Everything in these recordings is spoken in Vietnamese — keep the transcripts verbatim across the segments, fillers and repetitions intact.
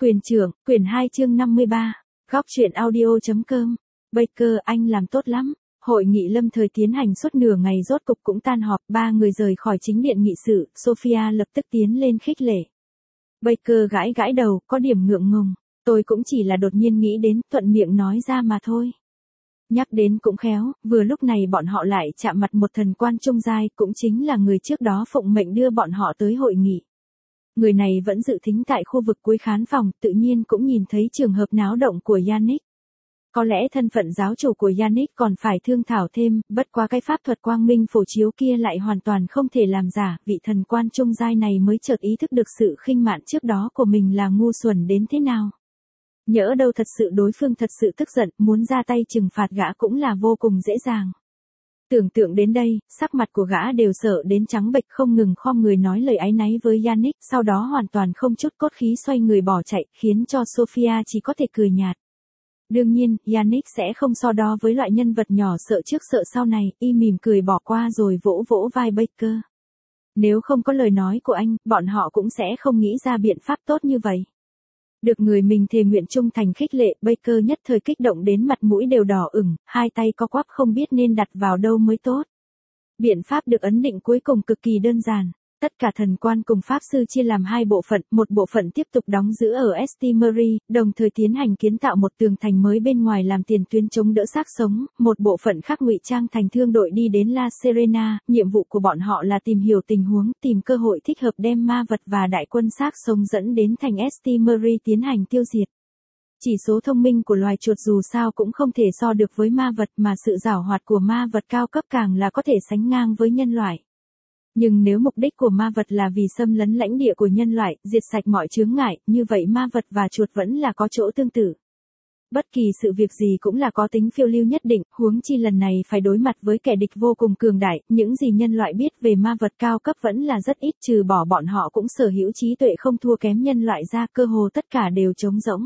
Quyền trưởng, quyển hai chương năm mươi ba, góc truyện audio.com. Baker, anh làm tốt lắm. Hội nghị lâm thời tiến hành suốt nửa ngày rốt cục cũng tan họp, ba người rời khỏi chính điện nghị sự, Sophia lập tức tiến lên khích lệ. Baker gãi gãi đầu, có điểm ngượng ngùng. Tôi cũng chỉ là đột nhiên nghĩ đến, thuận miệng nói ra mà thôi. Nhắc đến cũng khéo, vừa lúc này bọn họ lại chạm mặt một thần quan trung giai, cũng chính là người trước đó phụng mệnh đưa bọn họ tới hội nghị. Người này vẫn dự thính tại khu vực cuối khán phòng, tự nhiên cũng nhìn thấy trường hợp náo động của Yannick. Có lẽ thân phận giáo chủ của Yannick còn phải thương thảo thêm, bất quá cái pháp thuật quang minh phổ chiếu kia lại hoàn toàn không thể làm giả, vị thần quan trung giai này mới chợt ý thức được sự khinh mạn trước đó của mình là ngu xuẩn đến thế nào. Nhỡ đâu thật sự đối phương thật sự tức giận, muốn ra tay trừng phạt gã cũng là vô cùng dễ dàng. Tưởng tượng đến đây, sắc mặt của gã đều sợ đến trắng bệch, không ngừng khom người nói lời áy náy với Yannick, sau đó hoàn toàn không chút cốt khí xoay người bỏ chạy, khiến cho Sophia chỉ có thể cười nhạt. Đương nhiên, Yannick sẽ không so đo với loại nhân vật nhỏ sợ trước sợ sau này, y mỉm cười bỏ qua rồi vỗ vỗ vai Baker. Nếu không có lời nói của anh, bọn họ cũng sẽ không nghĩ ra biện pháp tốt như vậy. Được người mình thề nguyện trung thành khích lệ, Baker nhất thời kích động đến mặt mũi đều đỏ ửng, hai tay co quắp không biết nên đặt vào đâu mới tốt. Biện pháp được ấn định cuối cùng cực kỳ đơn giản. Tất cả thần quan cùng pháp sư chia làm hai bộ phận, một bộ phận tiếp tục đóng giữ ở St. Mary, đồng thời tiến hành kiến tạo một tường thành mới bên ngoài làm tiền tuyến chống đỡ xác sống, một bộ phận khác ngụy trang thành thương đội đi đến La Serena, nhiệm vụ của bọn họ là tìm hiểu tình huống, tìm cơ hội thích hợp đem ma vật và đại quân xác sống dẫn đến thành St. Mary tiến hành tiêu diệt. Chỉ số thông minh của loài chuột dù sao cũng không thể so được với ma vật, mà sự giảo hoạt của ma vật cao cấp càng là có thể sánh ngang với nhân loại. Nhưng nếu mục đích của ma vật là vì xâm lấn lãnh địa của nhân loại, diệt sạch mọi chướng ngại, như vậy ma vật và chuột vẫn là có chỗ tương tự. Bất kỳ sự việc gì cũng là có tính phiêu lưu nhất định, huống chi lần này phải đối mặt với kẻ địch vô cùng cường đại, những gì nhân loại biết về ma vật cao cấp vẫn là rất ít, trừ bỏ bọn họ cũng sở hữu trí tuệ không thua kém nhân loại ra, cơ hồ tất cả đều trống rỗng.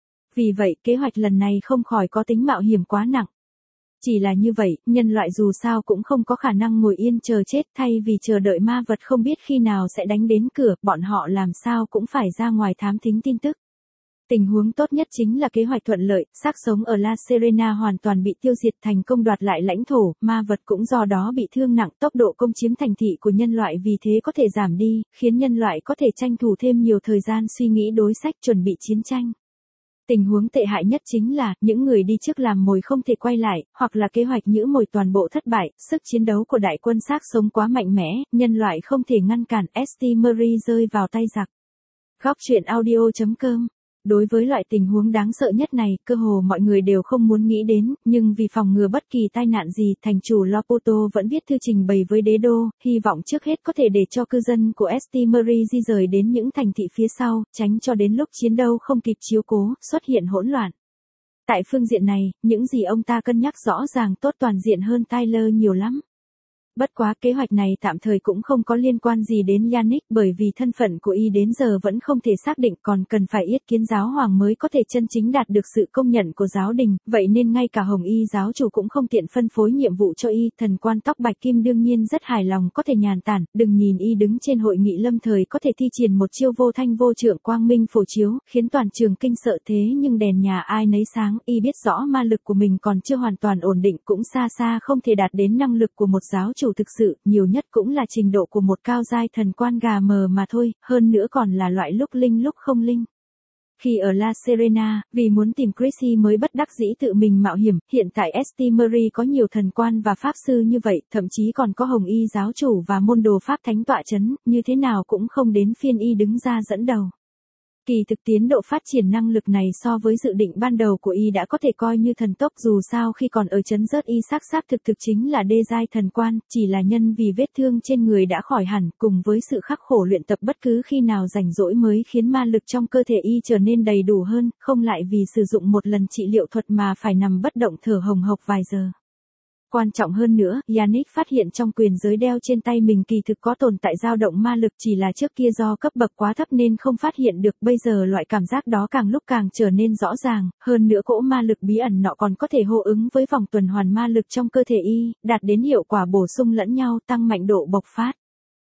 Vì vậy, kế hoạch lần này không khỏi có tính mạo hiểm quá nặng. Chỉ là như vậy, nhân loại dù sao cũng không có khả năng ngồi yên chờ chết, thay vì chờ đợi ma vật không biết khi nào sẽ đánh đến cửa, bọn họ làm sao cũng phải ra ngoài thám thính tin tức. Tình huống tốt nhất chính là kế hoạch thuận lợi, xác sống ở La Serena hoàn toàn bị tiêu diệt, thành công đoạt lại lãnh thổ, ma vật cũng do đó bị thương nặng, tốc độ công chiếm thành thị của nhân loại vì thế có thể giảm đi, khiến nhân loại có thể tranh thủ thêm nhiều thời gian suy nghĩ đối sách chuẩn bị chiến tranh. Tình huống tệ hại nhất chính là, những người đi trước làm mồi không thể quay lại, hoặc là kế hoạch nhỡ mồi toàn bộ thất bại, sức chiến đấu của đại quân xác sống quá mạnh mẽ, nhân loại không thể ngăn cản, St. Mary rơi vào tay giặc. Góc truyện audio.com. Đối với loại tình huống đáng sợ nhất này, cơ hồ mọi người đều không muốn nghĩ đến, nhưng vì phòng ngừa bất kỳ tai nạn gì, thành chủ Lopoto vẫn viết thư trình bày với đế đô, hy vọng trước hết có thể để cho cư dân của St. Mary di rời đến những thành thị phía sau, tránh cho đến lúc chiến đấu không kịp chiếu cố, xuất hiện hỗn loạn. Tại phương diện này, những gì ông ta cân nhắc rõ ràng tốt toàn diện hơn Tyler nhiều lắm. Bất quá kế hoạch này tạm thời cũng không có liên quan gì đến Yannick, bởi vì thân phận của y đến giờ vẫn không thể xác định, còn cần phải yết kiến giáo hoàng mới có thể chân chính đạt được sự công nhận của giáo đình, vậy nên ngay cả Hồng Y giáo chủ cũng không tiện phân phối nhiệm vụ cho y. Thần quan tóc bạch kim đương nhiên rất hài lòng có thể nhàn tản, đừng nhìn y đứng trên hội nghị lâm thời có thể thi triển một chiêu vô thanh vô trượng quang minh phổ chiếu, khiến toàn trường kinh sợ, thế nhưng đèn nhà ai nấy sáng, y biết rõ ma lực của mình còn chưa hoàn toàn ổn định, cũng xa xa không thể đạt đến năng lực của một giáo chủ thực sự, nhiều nhất cũng là trình độ của một cao giai thần quan gà mờ mà thôi, hơn nữa còn là loại lúc linh lúc không linh. Khi ở La Serena, vì muốn tìm Chrissy mới bất đắc dĩ tự mình mạo hiểm, hiện tại St. Mary có nhiều thần quan và pháp sư như vậy, thậm chí còn có Hồng Y giáo chủ và môn đồ pháp thánh tọa chấn, như thế nào cũng không đến phiên y đứng ra dẫn đầu. Kỳ thực tiến độ phát triển năng lực này so với dự định ban đầu của y đã có thể coi như thần tốc, dù sao khi còn ở trấn rớt y xác xác thực thực chính là đê giai thần quan, chỉ là nhân vì vết thương trên người đã khỏi hẳn, cùng với sự khắc khổ luyện tập bất cứ khi nào rảnh rỗi mới khiến ma lực trong cơ thể y trở nên đầy đủ hơn, không lại vì sử dụng một lần trị liệu thuật mà phải nằm bất động thở hồng hộc vài giờ. Quan trọng hơn nữa, Yannick phát hiện trong quyền giới đeo trên tay mình kỳ thực có tồn tại dao động ma lực, chỉ là trước kia do cấp bậc quá thấp nên không phát hiện được, bây giờ loại cảm giác đó càng lúc càng trở nên rõ ràng, hơn nữa cỗ ma lực bí ẩn nọ còn có thể hô ứng với vòng tuần hoàn ma lực trong cơ thể y, đạt đến hiệu quả bổ sung lẫn nhau, tăng mạnh độ bộc phát.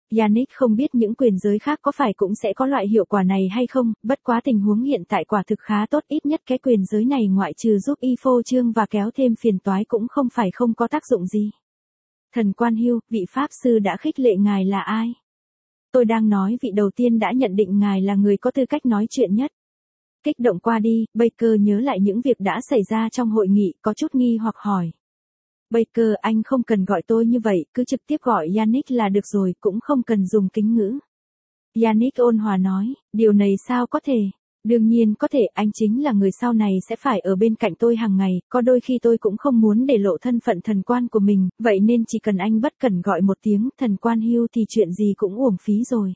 Yannick không biết những quyền giới khác có phải cũng sẽ có loại hiệu quả này hay không, bất quá tình huống hiện tại quả thực khá tốt, ít nhất cái quyền giới này ngoại trừ giúp y phô trương và kéo thêm phiền toái cũng không phải không có tác dụng gì. Thần Quan Hưu, vị Pháp Sư đã khích lệ ngài là ai? Tôi đang nói vị đầu tiên đã nhận định ngài là người có tư cách nói chuyện nhất. Kích động qua đi, Baker nhớ lại những việc đã xảy ra trong hội nghị, có chút nghi hoặc hỏi. Baker, anh không cần gọi tôi như vậy, cứ trực tiếp gọi Yannick là được rồi, cũng không cần dùng kính ngữ. Yannick ôn hòa nói, điều này sao có thể? Đương nhiên có thể, anh chính là người sau này sẽ phải ở bên cạnh tôi hàng ngày, có đôi khi tôi cũng không muốn để lộ thân phận thần quan của mình, vậy nên chỉ cần anh bất cần gọi một tiếng thần quan Hưu thì chuyện gì cũng uổng phí rồi.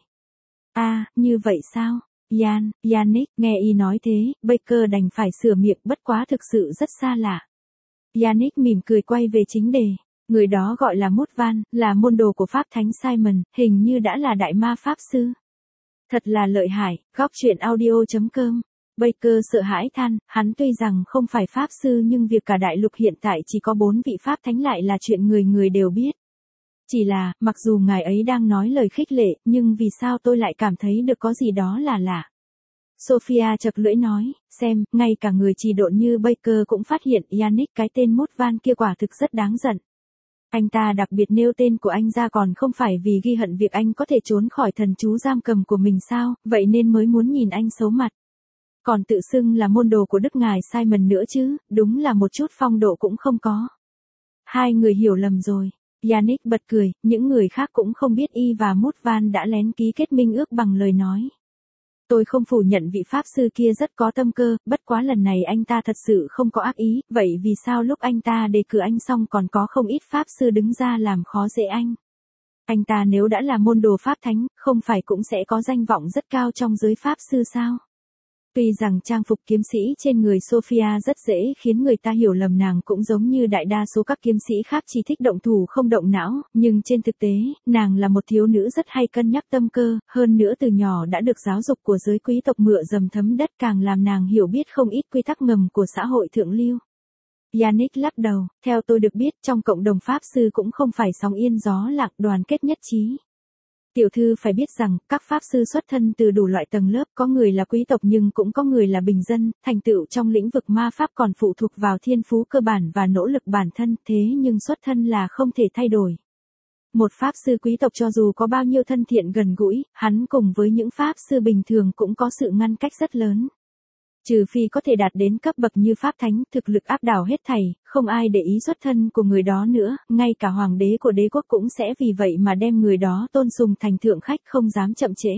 À, như vậy sao? Yan, Yannick, nghe y nói thế, Baker đành phải sửa miệng, bất quá thực sự rất xa lạ. Yannick mỉm cười quay về chính đề. Người đó gọi là Mút Van, là môn đồ của Pháp Thánh Simon, hình như đã là đại ma Pháp Sư. Thật là lợi hại, góc truyện audio chấm com. Baker sợ hãi than, hắn tuy rằng không phải Pháp Sư nhưng việc cả đại lục hiện tại chỉ có bốn vị Pháp Thánh lại là chuyện người người đều biết. Chỉ là, mặc dù ngài ấy đang nói lời khích lệ, nhưng vì sao tôi lại cảm thấy được có gì đó là lạ. Sophia chật lưỡi nói, xem, ngay cả người trì độn như Baker cũng phát hiện Yannick cái tên Mút Van kia quả thực rất đáng giận. Anh ta đặc biệt nêu tên của anh ra còn không phải vì ghi hận việc anh có thể trốn khỏi thần chú giam cầm của mình sao, vậy nên mới muốn nhìn anh xấu mặt. Còn tự xưng là môn đồ của Đức Ngài Simon nữa chứ, đúng là một chút phong độ cũng không có. Hai người hiểu lầm rồi. Yannick bật cười, những người khác cũng không biết y và Mút Van đã lén ký kết minh ước bằng lời nói. Tôi không phủ nhận vị Pháp Sư kia rất có tâm cơ, bất quá lần này anh ta thật sự không có ác ý, vậy vì sao lúc anh ta đề cử anh xong còn có không ít Pháp Sư đứng ra làm khó dễ anh? Anh ta nếu đã là môn đồ Pháp Thánh, không phải cũng sẽ có danh vọng rất cao trong giới Pháp Sư sao? Tuy rằng trang phục kiếm sĩ trên người Sophia rất dễ khiến người ta hiểu lầm nàng cũng giống như đại đa số các kiếm sĩ khác chỉ thích động thủ không động não, nhưng trên thực tế, nàng là một thiếu nữ rất hay cân nhắc tâm cơ, hơn nữa từ nhỏ đã được giáo dục của giới quý tộc mựa dầm thấm đất càng làm nàng hiểu biết không ít quy tắc ngầm của xã hội thượng lưu. Yannick lắc đầu, theo tôi được biết trong cộng đồng Pháp Sư cũng không phải sóng yên gió lặng đoàn kết nhất trí. Tiểu thư phải biết rằng, các Pháp Sư xuất thân từ đủ loại tầng lớp, có người là quý tộc nhưng cũng có người là bình dân, thành tựu trong lĩnh vực ma Pháp còn phụ thuộc vào thiên phú cơ bản và nỗ lực bản thân, thế nhưng xuất thân là không thể thay đổi. Một Pháp Sư quý tộc cho dù có bao nhiêu thân thiện gần gũi, hắn cùng với những Pháp Sư bình thường cũng có sự ngăn cách rất lớn. Trừ phi có thể đạt đến cấp bậc như Pháp Thánh, thực lực áp đảo hết thảy, không ai để ý xuất thân của người đó nữa, ngay cả hoàng đế của đế quốc cũng sẽ vì vậy mà đem người đó tôn sùng thành thượng khách không dám chậm trễ.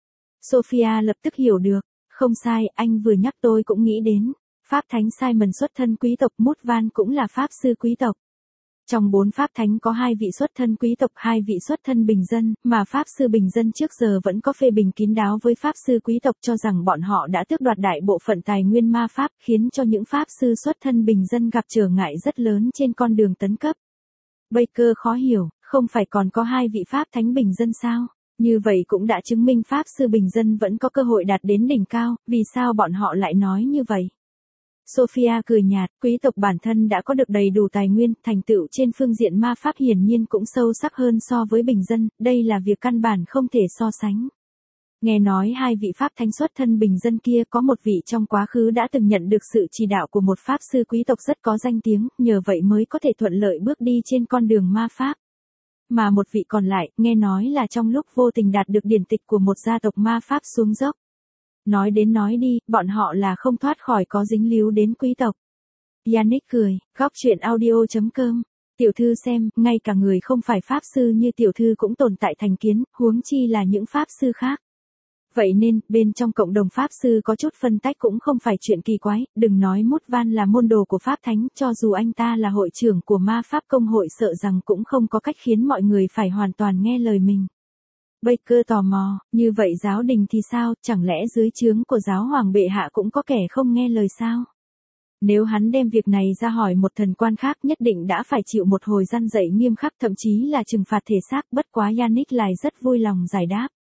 Sophia lập tức hiểu được, không sai, anh vừa nhắc tôi cũng nghĩ đến, Pháp Thánh Simon xuất thân quý tộc, Mút Van cũng là Pháp Sư quý tộc. Trong bốn Pháp Thánh có hai vị xuất thân quý tộc, hai vị xuất thân bình dân, mà Pháp Sư bình dân trước giờ vẫn có phê bình kín đáo với Pháp Sư quý tộc cho rằng bọn họ đã tước đoạt đại bộ phận tài nguyên ma Pháp, khiến cho những Pháp Sư xuất thân bình dân gặp trở ngại rất lớn trên con đường tấn cấp. Baker khó hiểu, không phải còn có hai vị Pháp Thánh bình dân sao? Như vậy cũng đã chứng minh Pháp Sư bình dân vẫn có cơ hội đạt đến đỉnh cao, vì sao bọn họ lại nói như vậy? Sophia cười nhạt, quý tộc bản thân đã có được đầy đủ tài nguyên, thành tựu trên phương diện ma Pháp hiển nhiên cũng sâu sắc hơn so với bình dân, đây là việc căn bản không thể so sánh. Nghe nói hai vị Pháp Thánh xuất thân bình dân kia có một vị trong quá khứ đã từng nhận được sự chỉ đạo của một Pháp Sư quý tộc rất có danh tiếng, nhờ vậy mới có thể thuận lợi bước đi trên con đường ma Pháp. Mà một vị còn lại, nghe nói là trong lúc vô tình đạt được điển tịch của một gia tộc ma Pháp xuống dốc. Nói đến nói đi, bọn họ là không thoát khỏi có dính líu đến quý tộc. Yannick cười, góc truyện audio chấm com. Tiểu thư xem, ngay cả người không phải Pháp Sư như tiểu thư cũng tồn tại thành kiến, huống chi là những Pháp Sư khác. Vậy nên, bên trong cộng đồng Pháp Sư có chút phân tách cũng không phải chuyện kỳ quái, đừng nói Mút Van là môn đồ của Pháp Thánh, cho dù anh ta là hội trưởng của ma Pháp công hội sợ rằng cũng không có cách khiến mọi người phải hoàn toàn nghe lời mình. Baker tò mò, như vậy giáo đình thì sao, chẳng lẽ dưới trướng của giáo hoàng bệ hạ cũng có kẻ không nghe lời sao? Nếu hắn đem việc này ra hỏi một thần quan khác nhất định đã phải chịu một hồi răn dạy nghiêm khắc thậm chí là trừng phạt thể xác, bất quá Yannick lại rất vui lòng giải đáp.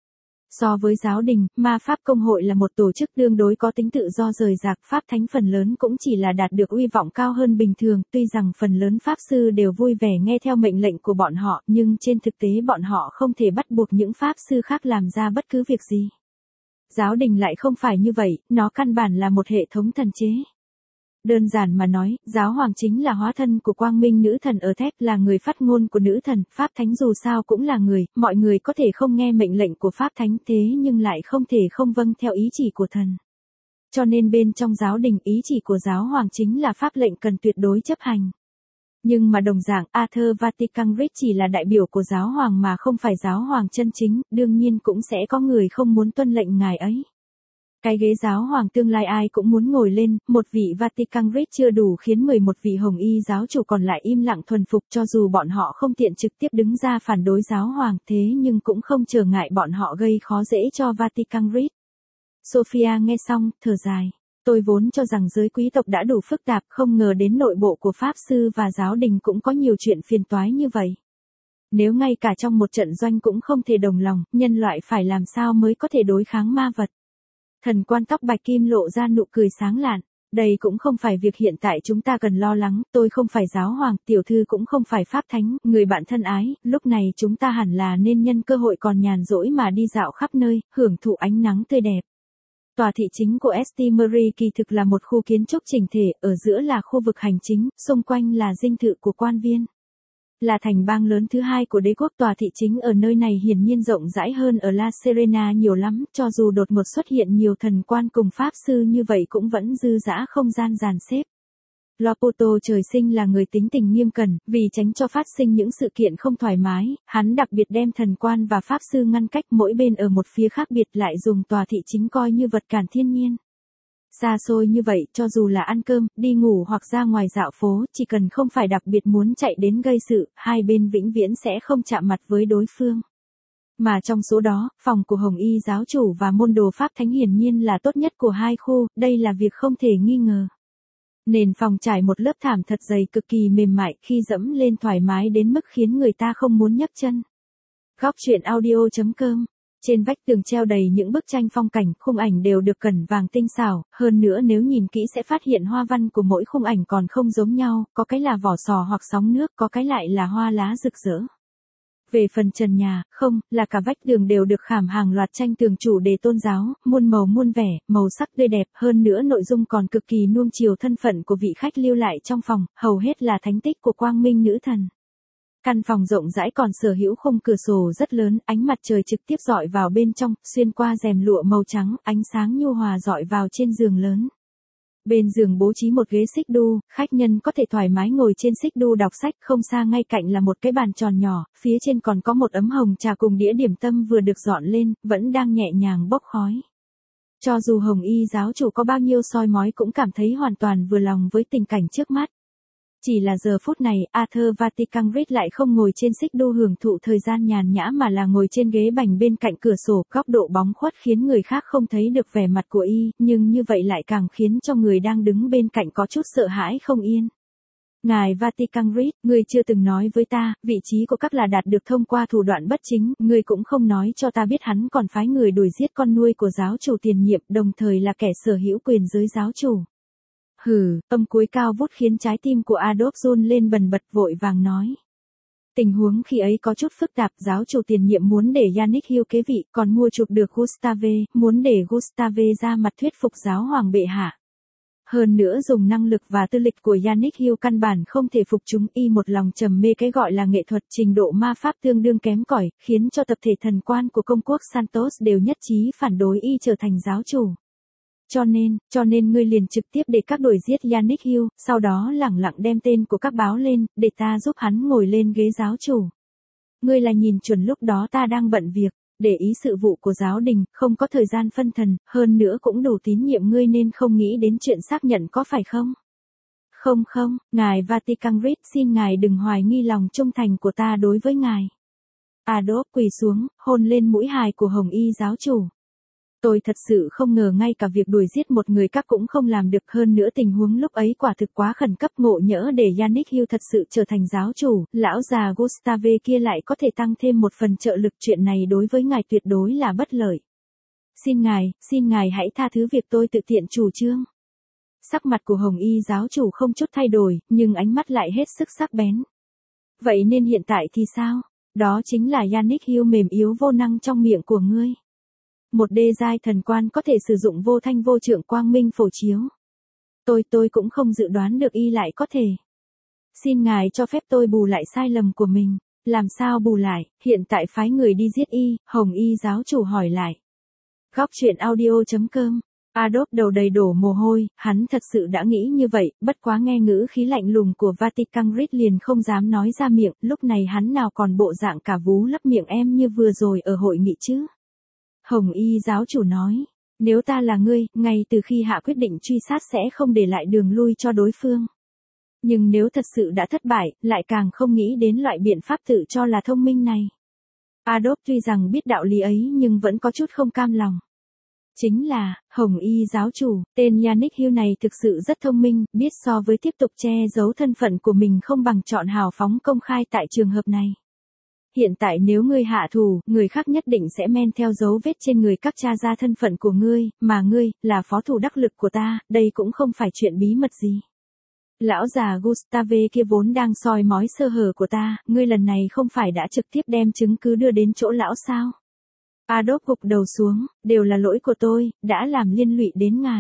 So với giáo đình, ma pháp công hội là một tổ chức tương đối có tính tự do rời rạc, pháp thánh phần lớn cũng chỉ là đạt được uy vọng cao hơn bình thường, tuy rằng phần lớn pháp sư đều vui vẻ nghe theo mệnh lệnh của bọn họ, nhưng trên thực tế bọn họ không thể bắt buộc những pháp sư khác làm ra bất cứ việc gì. Giáo đình lại không phải như vậy, nó căn bản là một hệ thống thần chế. Đơn giản mà nói, giáo hoàng chính là hóa thân của quang minh nữ thần ở thép, là người phát ngôn của nữ thần, pháp thánh dù sao cũng là người, mọi người có thể không nghe mệnh lệnh của pháp thánh thế nhưng lại không thể không vâng theo ý chỉ của thần. Cho nên bên trong giáo đình ý chỉ của giáo hoàng chính là pháp lệnh cần tuyệt đối chấp hành. Nhưng mà đồng dạng Arthur Vaticanus chỉ là đại biểu của giáo hoàng mà không phải giáo hoàng chân chính, đương nhiên cũng sẽ có người không muốn tuân lệnh ngài ấy. Cái ghế giáo hoàng tương lai ai cũng muốn ngồi lên, một vị Vaticanus chưa đủ khiến mười một vị hồng y giáo chủ còn lại im lặng thuần phục, cho dù bọn họ không tiện trực tiếp đứng ra phản đối giáo hoàng thế nhưng cũng không trở ngại bọn họ gây khó dễ cho Vaticanus. Sophia nghe xong, thở dài. Tôi vốn cho rằng giới quý tộc đã đủ phức tạp, không ngờ đến nội bộ của pháp sư và giáo đình cũng có nhiều chuyện phiền toái như vậy. Nếu ngay cả trong một trận doanh cũng không thể đồng lòng, nhân loại phải làm sao mới có thể đối kháng ma vật. Thần quan tóc bạch kim lộ ra nụ cười sáng lạn. Đây cũng không phải việc hiện tại chúng ta cần lo lắng, tôi không phải giáo hoàng, tiểu thư cũng không phải pháp thánh, người bạn thân ái, lúc này chúng ta hẳn là nên nhân cơ hội còn nhàn rỗi mà đi dạo khắp nơi, hưởng thụ ánh nắng tươi đẹp. Tòa thị chính của St. Mary kỳ thực là một khu kiến trúc chỉnh thể, ở giữa là khu vực hành chính, xung quanh là dinh thự của quan viên. Là thành bang lớn thứ hai của đế quốc, tòa thị chính ở nơi này hiển nhiên rộng rãi hơn ở La Serena nhiều lắm, cho dù đột ngột xuất hiện nhiều thần quan cùng pháp sư như vậy cũng vẫn dư dã không gian dàn xếp. Lopoto trời sinh là người tính tình nghiêm cẩn, vì tránh cho phát sinh những sự kiện không thoải mái, hắn đặc biệt đem thần quan và pháp sư ngăn cách mỗi bên ở một phía khác biệt, lại dùng tòa thị chính coi như vật cản thiên nhiên. Xa xôi như vậy, cho dù là ăn cơm, đi ngủ hoặc ra ngoài dạo phố, chỉ cần không phải đặc biệt muốn chạy đến gây sự, hai bên vĩnh viễn sẽ không chạm mặt với đối phương. Mà trong số đó, phòng của Hồng Y giáo chủ và môn đồ Pháp Thánh hiển nhiên là tốt nhất của hai khu, đây là việc không thể nghi ngờ. Nền phòng trải một lớp thảm thật dày cực kỳ mềm mại, khi dẫm lên thoải mái đến mức khiến người ta không muốn nhấc chân. Góc truyện audio chấm com. Trên vách tường treo đầy những bức tranh phong cảnh, khung ảnh đều được cẩn vàng tinh xảo, hơn nữa nếu nhìn kỹ sẽ phát hiện hoa văn của mỗi khung ảnh còn không giống nhau, có cái là vỏ sò hoặc sóng nước, có cái lại là hoa lá rực rỡ. Về phần trần nhà, không, là cả vách tường đều được khảm hàng loạt tranh tường chủ đề tôn giáo, muôn màu muôn vẻ, màu sắc tươi đẹp, hơn nữa nội dung còn cực kỳ nuông chiều thân phận của vị khách lưu lại trong phòng, hầu hết là thánh tích của quang minh nữ thần. Căn phòng rộng rãi còn sở hữu khung cửa sổ rất lớn, ánh mặt trời trực tiếp rọi vào bên trong, xuyên qua rèm lụa màu trắng, ánh sáng nhu hòa rọi vào trên giường lớn. Bên giường bố trí một ghế xích đu, khách nhân có thể thoải mái ngồi trên xích đu đọc sách, không xa ngay cạnh là một cái bàn tròn nhỏ, phía trên còn có một ấm hồng trà cùng đĩa điểm tâm vừa được dọn lên, vẫn đang nhẹ nhàng bốc khói. Cho dù Hồng Y giáo chủ có bao nhiêu soi mói cũng cảm thấy hoàn toàn vừa lòng với tình cảnh trước mắt. Chỉ là giờ phút này, Arthur Vaticanus lại không ngồi trên xích đu hưởng thụ thời gian nhàn nhã mà là ngồi trên ghế bành bên cạnh cửa sổ, góc độ bóng khuất khiến người khác không thấy được vẻ mặt của y, nhưng như vậy lại càng khiến cho người đang đứng bên cạnh có chút sợ hãi không yên. Ngài Vaticanus, người chưa từng nói với ta, vị trí của các là đạt được thông qua thủ đoạn bất chính, người cũng không nói cho ta biết hắn còn phái người đuổi giết con nuôi của giáo chủ tiền nhiệm, đồng thời là kẻ sở hữu quyền giới giáo chủ. Hừ, âm cuối cao vút khiến trái tim của Adolf run lên bần bật, vội vàng nói. Tình huống khi ấy có chút phức tạp, giáo chủ tiền nhiệm muốn để Yannick Hill kế vị, còn mua chuộc được Gustave, muốn để Gustave ra mặt thuyết phục giáo hoàng bệ hạ. Hơn nữa dùng năng lực và tư lịch của Yannick Hill căn bản không thể phục chúng, y một lòng trầm mê cái gọi là nghệ thuật, trình độ ma pháp tương đương kém cỏi, khiến cho tập thể thần quan của công quốc Santos đều nhất trí phản đối y trở thành giáo chủ. Cho nên, cho nên ngươi liền trực tiếp để các đuổi giết Yannick Hill, sau đó lẳng lặng đem tên của các báo lên, để ta giúp hắn ngồi lên ghế giáo chủ. Ngươi là nhìn chuẩn lúc đó ta đang bận việc, để ý sự vụ của giáo đình, không có thời gian phân thần, hơn nữa cũng đủ tín nhiệm ngươi nên không nghĩ đến chuyện xác nhận có phải không? Không không, ngài Vaticanus, xin ngài đừng hoài nghi lòng trung thành của ta đối với ngài. Adolf quỳ xuống, hôn lên mũi hài của Hồng Y giáo chủ. Tôi thật sự không ngờ ngay cả việc đuổi giết một người các cũng không làm được, hơn nữa tình huống lúc ấy quả thực quá khẩn cấp, ngộ nhỡ để Yannick Hill thật sự trở thành giáo chủ, lão già Gustave kia lại có thể tăng thêm một phần trợ lực, chuyện này đối với ngài tuyệt đối là bất lợi. Xin ngài, xin ngài hãy tha thứ việc tôi tự tiện chủ trương. Sắc mặt của Hồng Y giáo chủ không chút thay đổi, nhưng ánh mắt lại hết sức sắc bén. Vậy nên hiện tại thì sao? Đó chính là Yannick Hill mềm yếu vô năng trong miệng của ngươi. Một đê giai thần quan có thể sử dụng vô thanh vô trượng quang minh phổ chiếu. Tôi tôi cũng không dự đoán được y lại có thể. Xin ngài cho phép tôi bù lại sai lầm của mình. Làm sao bù lại? Hiện tại phái người đi giết y, Hồng Y giáo chủ hỏi lại. Góc truyện audio chấm com. Adolf đầu đầy đổ mồ hôi, hắn thật sự đã nghĩ như vậy, bất quá nghe ngữ khí lạnh lùng của Vatican Rit liền không dám nói ra miệng, lúc này hắn nào còn bộ dạng cả vú lấp miệng em như vừa rồi ở hội nghị chứ. Hồng Y giáo chủ nói, nếu ta là ngươi, ngay từ khi hạ quyết định truy sát sẽ không để lại đường lui cho đối phương. Nhưng nếu thật sự đã thất bại, lại càng không nghĩ đến loại biện pháp tự cho là thông minh này. Adolf tuy rằng biết đạo lý ấy nhưng vẫn có chút không cam lòng. Chính là, Hồng Y giáo chủ, tên Yannick Hill này thực sự rất thông minh, biết so với tiếp tục che giấu thân phận của mình không bằng chọn hào phóng công khai tại trường hợp này. Hiện tại nếu ngươi hạ thủ, người khác nhất định sẽ men theo dấu vết trên người các tra ra thân phận của ngươi, mà ngươi, là phó thủ đắc lực của ta, đây cũng không phải chuyện bí mật gì. Lão già Gustave kia vốn đang soi mói sơ hở của ta, ngươi lần này không phải đã trực tiếp đem chứng cứ đưa đến chỗ lão sao? Adolf gục đầu xuống, đều là lỗi của tôi, đã làm liên lụy đến ngài.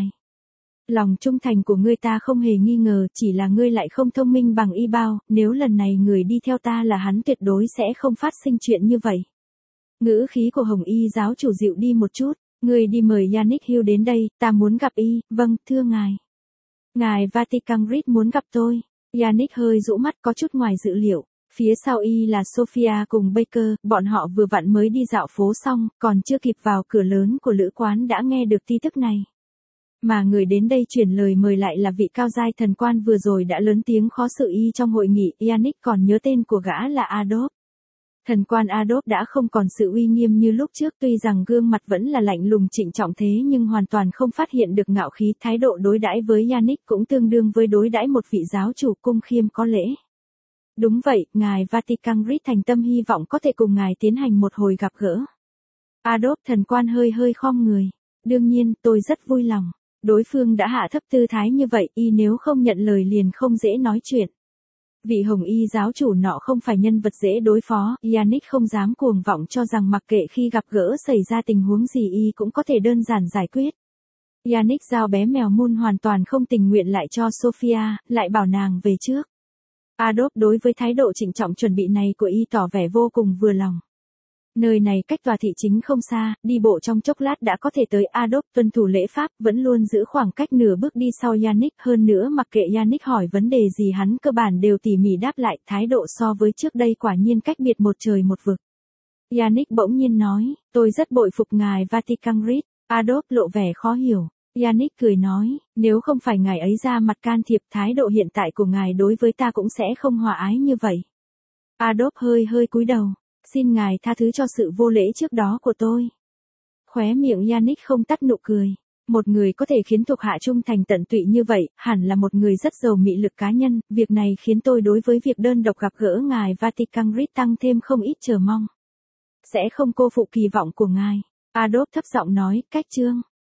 Lòng trung thành của ngươi ta không hề nghi ngờ, chỉ là ngươi lại không thông minh bằng y bao, nếu lần này người đi theo ta là hắn tuyệt đối sẽ không phát sinh chuyện như vậy. Ngữ khí của Hồng Y giáo chủ dịu đi một chút, ngươi đi mời Yannick Hill đến đây, ta muốn gặp y, vâng, thưa ngài. Ngài Vatican Rit muốn gặp tôi. Yannick hơi rũ mắt có chút ngoài dự liệu. Phía sau y là Sophia cùng Baker, bọn họ vừa vặn mới đi dạo phố xong, còn chưa kịp vào cửa lớn của lữ quán đã nghe được tin tức này. Mà người đến đây chuyển lời mời lại là vị cao giai thần quan vừa rồi đã lớn tiếng khó xử y trong hội nghị, Yannick còn nhớ tên của gã là Adolf. Thần quan Adolf đã không còn sự uy nghiêm như lúc trước, tuy rằng gương mặt vẫn là lạnh lùng trịnh trọng thế nhưng hoàn toàn không phát hiện được ngạo khí, thái độ đối đãi với Yannick cũng tương đương với đối đãi một vị giáo chủ cung khiêm có lễ. Đúng vậy, ngài Vatican Rit thành tâm hy vọng có thể cùng ngài tiến hành một hồi gặp gỡ. Adolf thần quan hơi hơi khom người. Đương nhiên, tôi rất vui lòng. Đối phương đã hạ thấp tư thái như vậy, y nếu không nhận lời liền không dễ nói chuyện. Vị Hồng Y giáo chủ nọ không phải nhân vật dễ đối phó, Yannick không dám cuồng vọng cho rằng mặc kệ khi gặp gỡ xảy ra tình huống gì y cũng có thể đơn giản giải quyết. Yannick giao bé mèo Moon hoàn toàn không tình nguyện lại cho Sophia, lại bảo nàng về trước. Adolf đối với thái độ trịnh trọng chuẩn bị này của y tỏ vẻ vô cùng vừa lòng. Nơi này cách tòa thị chính không xa, đi bộ trong chốc lát đã có thể tới. Adolf tuân thủ lễ pháp, vẫn luôn giữ khoảng cách nửa bước đi sau Yannick, hơn nữa mặc kệ Yannick hỏi vấn đề gì hắn cơ bản đều tỉ mỉ đáp lại, thái độ so với trước đây quả nhiên cách biệt một trời một vực. Yannick bỗng nhiên nói, tôi rất bội phục ngài Vatican Rit. Adolf lộ vẻ khó hiểu. Yannick cười nói, nếu không phải ngài ấy ra mặt can thiệp, thái độ hiện tại của ngài đối với ta cũng sẽ không hòa ái như vậy. Adolf hơi hơi cúi đầu, xin ngài tha thứ cho sự vô lễ trước đó của tôi. Khóe miệng Yannick không tắt nụ cười. Một người có thể khiến thuộc hạ trung thành tận tụy như vậy, hẳn là một người rất giàu mị lực cá nhân, việc này khiến tôi đối với việc đơn độc gặp gỡ ngài Vatican Rit tăng thêm không ít chờ mong. Sẽ không cô phụ kỳ vọng của ngài. Adolf thấp giọng nói, cách chương.